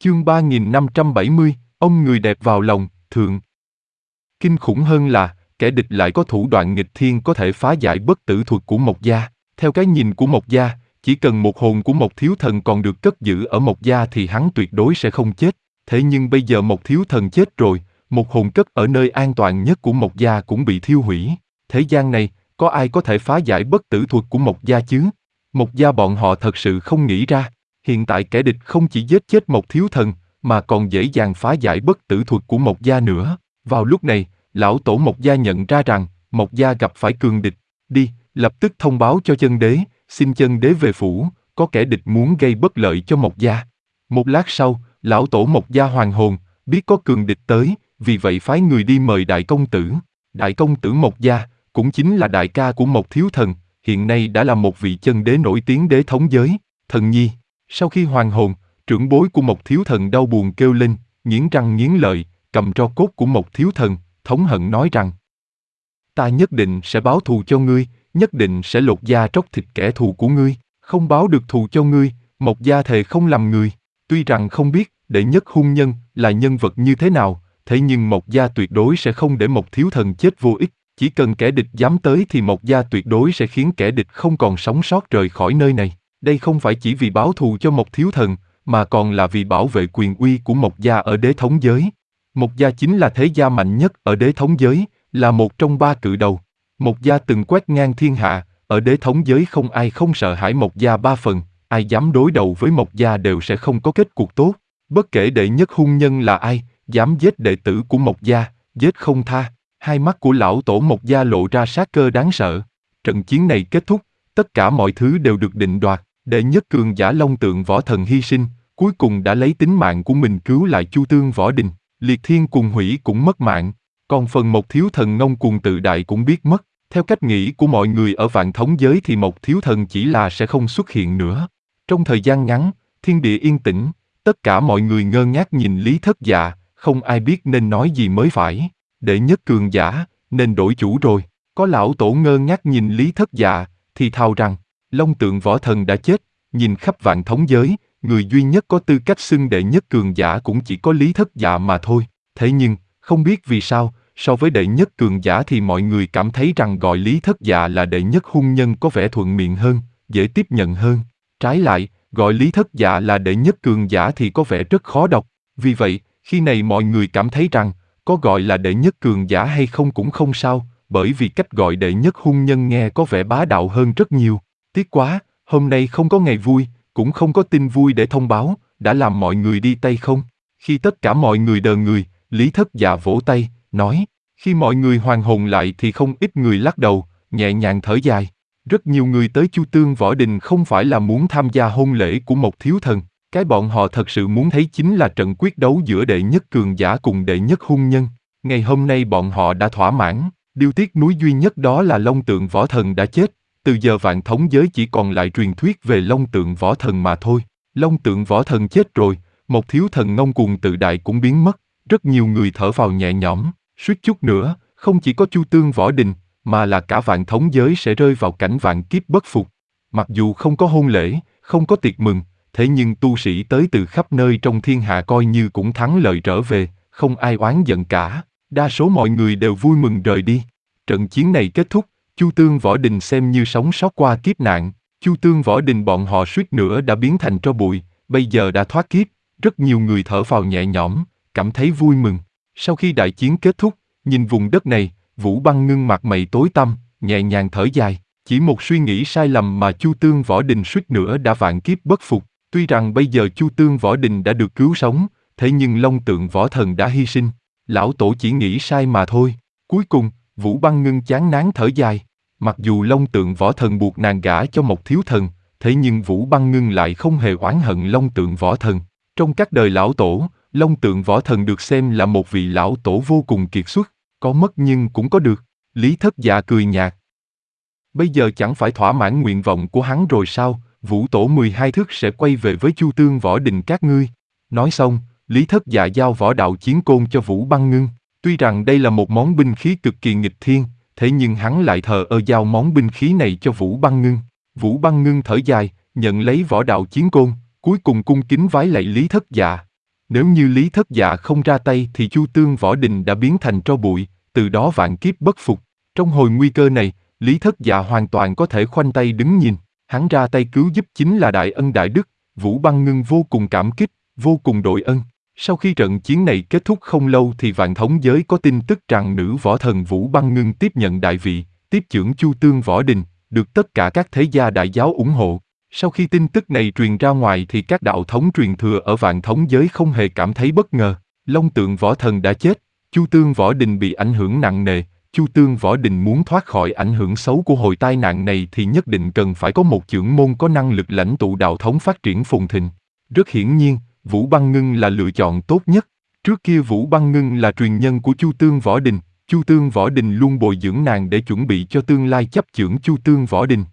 Chương 3570, ông người đẹp vào lòng, thượng. Kinh khủng hơn là, kẻ địch lại có thủ đoạn nghịch thiên có thể phá giải bất tử thuật của Mộc Gia. Theo cái nhìn của Mộc Gia, chỉ cần một hồn của Mộc Thiếu Thần còn được cất giữ ở Mộc Gia thì hắn tuyệt đối sẽ không chết. Thế nhưng bây giờ Mộc Thiếu Thần chết rồi, một hồn cất ở nơi an toàn nhất của Mộc Gia cũng bị thiêu hủy. Thế gian này, có ai có thể phá giải bất tử thuật của Mộc Gia chứ? Mộc Gia bọn họ thật sự không nghĩ ra. Hiện tại kẻ địch không chỉ giết chết Mộc Thiếu Thần, mà còn dễ dàng phá giải bất tử thuật của Mộc Gia nữa. Vào lúc này, lão tổ Mộc Gia nhận ra rằng, Mộc Gia gặp phải cường địch. Đi, lập tức thông báo cho chân đế, xin chân đế về phủ, có kẻ địch muốn gây bất lợi cho Mộc Gia. Một lát sau, lão tổ Mộc Gia hoàn hồn, biết có cường địch tới, vì vậy phái người đi mời đại công tử. Đại công tử Mộc Gia, cũng chính là đại ca của Mộc Thiếu Thần, hiện nay đã là một vị chân đế nổi tiếng đế thống giới. Thần nhi, sau khi hoàn hồn, trưởng bối của Mộc Thiếu Thần đau buồn kêu lên, nghiến răng nghiến lợi, cầm tro cốt của Mộc Thiếu Thần, thống hận nói rằng: ta nhất định sẽ báo thù cho ngươi, nhất định sẽ lột da tróc thịt kẻ thù của ngươi, không báo được thù cho ngươi, Mộc Gia thề không làm người. Tuy rằng không biết đệ nhất hung nhân là nhân vật như thế nào, thế nhưng Mộc Gia tuyệt đối sẽ không để Mộc Thiếu Thần chết vô ích. Chỉ cần kẻ địch dám tới thì Mộc Gia tuyệt đối sẽ khiến kẻ địch không còn sống sót rời khỏi nơi này. Đây không phải chỉ vì báo thù cho Mộc Thiếu Thần, mà còn là vì bảo vệ quyền uy của Mộc Gia ở đế thống giới. Mộc Gia chính là thế gia mạnh nhất ở đế thống giới, là một trong ba cự đầu. Mộc Gia từng quét ngang thiên hạ, ở đế thống giới không ai không sợ hãi Mộc Gia ba phần, ai dám đối đầu với Mộc Gia đều sẽ không có kết cuộc tốt. Bất kể đệ nhất hung nhân là ai, dám giết đệ tử của Mộc Gia, giết không tha. Hai mắt của lão tổ Mộc Gia lộ ra sát cơ đáng sợ. Trận chiến này kết thúc, tất cả mọi thứ đều được định đoạt. Đệ nhất cường giả Long Tượng Võ Thần hy sinh, cuối cùng đã lấy tính mạng của mình cứu lại Chu Tương Võ Đình. Liệt Thiên Cùng Hủy cũng mất mạng, còn phần Mộc Thiếu Thần ngông cuồng tự đại cũng biết mất. Theo cách nghĩ của mọi người ở Vạn Thống giới thì Mộc Thiếu Thần chỉ là sẽ không xuất hiện nữa. Trong thời gian ngắn, thiên địa yên tĩnh, tất cả mọi người ngơ ngác nhìn Lý Thất Dạ, không ai biết nên nói gì mới phải. Đệ nhất cường giả, nên đổi chủ rồi. Có lão tổ ngơ ngác nhìn Lý Thất Dạ, thì thào rằng, Long Tượng Võ Thần đã chết, nhìn khắp Vạn Thống giới, người duy nhất có tư cách xưng đệ nhất cường giả cũng chỉ có Lý Thất Dạ mà thôi. Thế nhưng, không biết vì sao, so với đệ nhất cường giả thì mọi người cảm thấy rằng gọi Lý Thất Dạ là đệ nhất hung nhân có vẻ thuận miệng hơn, dễ tiếp nhận hơn. Trái lại, gọi Lý Thất Dạ là đệ nhất cường giả thì có vẻ rất khó đọc. Vì vậy, khi này mọi người cảm thấy rằng, có gọi là đệ nhất cường giả hay không cũng không sao, bởi vì cách gọi đệ nhất hung nhân nghe có vẻ bá đạo hơn rất nhiều. Tiếc quá, hôm nay không có ngày vui, cũng không có tin vui để thông báo, đã làm mọi người đi tay không? Khi tất cả mọi người đờ người, Lý Thất Dạ vỗ tay, nói. Khi mọi người hoàn hồn lại thì không ít người lắc đầu, nhẹ nhàng thở dài. Rất nhiều người tới Chu Tương Võ Đình không phải là muốn tham gia hôn lễ của Mộc Thiếu Thần. Cái bọn họ thật sự muốn thấy chính là trận quyết đấu giữa đệ nhất cường giả cùng đệ nhất hung nhân. Ngày hôm nay bọn họ đã thỏa mãn, điều tiếc nuối duy nhất đó là Long Tượng Võ Thần đã chết. Từ giờ Vạn Thống giới chỉ còn lại truyền thuyết về Long Tượng Võ Thần mà thôi. Long Tượng Võ Thần chết rồi, Mộc Thiếu Thần ngông cuồng tự đại cũng biến mất. Rất nhiều người thở phào nhẹ nhõm, suýt chút nữa, không chỉ có Chu Tương Võ Đình, mà là cả Vạn Thống giới sẽ rơi vào cảnh vạn kiếp bất phục. Mặc dù không có hôn lễ, không có tiệc mừng, thế nhưng tu sĩ tới từ khắp nơi trong thiên hạ coi như cũng thắng lợi trở về, không ai oán giận cả. Đa số mọi người đều vui mừng rời đi. Trận chiến này kết thúc, Chu Tương Võ Đình xem như sống sót qua kiếp nạn. Chu Tương Võ Đình bọn họ suýt nữa đã biến thành tro bụi, bây giờ đã thoát kiếp. Rất nhiều người thở phào nhẹ nhõm, cảm thấy vui mừng. Sau khi đại chiến kết thúc, nhìn vùng đất này, Vũ Băng Ngưng mặt mày tối tăm, nhẹ nhàng thở dài. Chỉ một suy nghĩ sai lầm mà Chu Tương Võ Đình suýt nữa đã vạn kiếp bất phục. Tuy rằng bây giờ Chu Tương Võ Đình đã được cứu sống, thế nhưng Long Tượng Võ Thần đã hy sinh. Lão tổ chỉ nghĩ sai mà thôi. Cuối cùng, Vũ Băng Ngưng chán ngán thở dài. Mặc dù Long Tượng Võ Thần buộc nàng gả cho Mộc Thiếu Thần, thế nhưng Vũ Băng Ngưng lại không hề oán hận Long Tượng Võ Thần. Trong các đời lão tổ, Long Tượng Võ Thần được xem là một vị lão tổ vô cùng kiệt xuất, có mất nhưng cũng có được. Lý Thất Dạ cười nhạt. Bây giờ chẳng phải thỏa mãn nguyện vọng của hắn rồi sao? Vũ tổ 12 thức sẽ quay về với Chu Tương Võ Đình các ngươi. Nói xong, Lý Thất Dạ giao võ đạo chiến côn cho Vũ Băng Ngưng. Tuy rằng đây là một món binh khí cực kỳ nghịch thiên, thế nhưng hắn lại thờ ơ giao món binh khí này cho Vũ Băng Ngưng. Vũ Băng Ngưng thở dài, nhận lấy võ đạo chiến côn, cuối cùng cung kính vái lạy Lý Thất Dạ. Nếu như Lý Thất Dạ không ra tay thì Chu Tương Võ Đình đã biến thành tro bụi, từ đó vạn kiếp bất phục. Trong hồi nguy cơ này, Lý Thất Dạ hoàn toàn có thể khoanh tay đứng nhìn. Hắn ra tay cứu giúp chính là đại ân đại đức, Vũ Băng Ngưng vô cùng cảm kích, vô cùng đội ân. Sau khi trận chiến này kết thúc không lâu thì vạn thống giới có tin tức rằng nữ võ thần Vũ Băng Ngưng tiếp nhận đại vị, tiếp chưởng Chu Tương Võ Đình, được tất cả các thế gia đại giáo ủng hộ. Sau khi tin tức này truyền ra ngoài thì các đạo thống truyền thừa ở vạn thống giới không hề cảm thấy bất ngờ. Long Tượng Võ Thần đã chết, Chu Tương Võ Đình bị ảnh hưởng nặng nề. Chu Tương Võ Đình muốn thoát khỏi ảnh hưởng xấu của hồi tai nạn này thì nhất định cần phải có một chưởng môn có năng lực lãnh tụ đạo thống phát triển phồn thịnh. Rất hiển nhiên, Vũ Băng Ngưng là lựa chọn tốt nhất. Trước kia Vũ Băng Ngưng là truyền nhân của Chu Tương Võ Đình, Chu Tương Võ Đình luôn bồi dưỡng nàng để chuẩn bị cho tương lai chấp chưởng Chu Tương Võ Đình.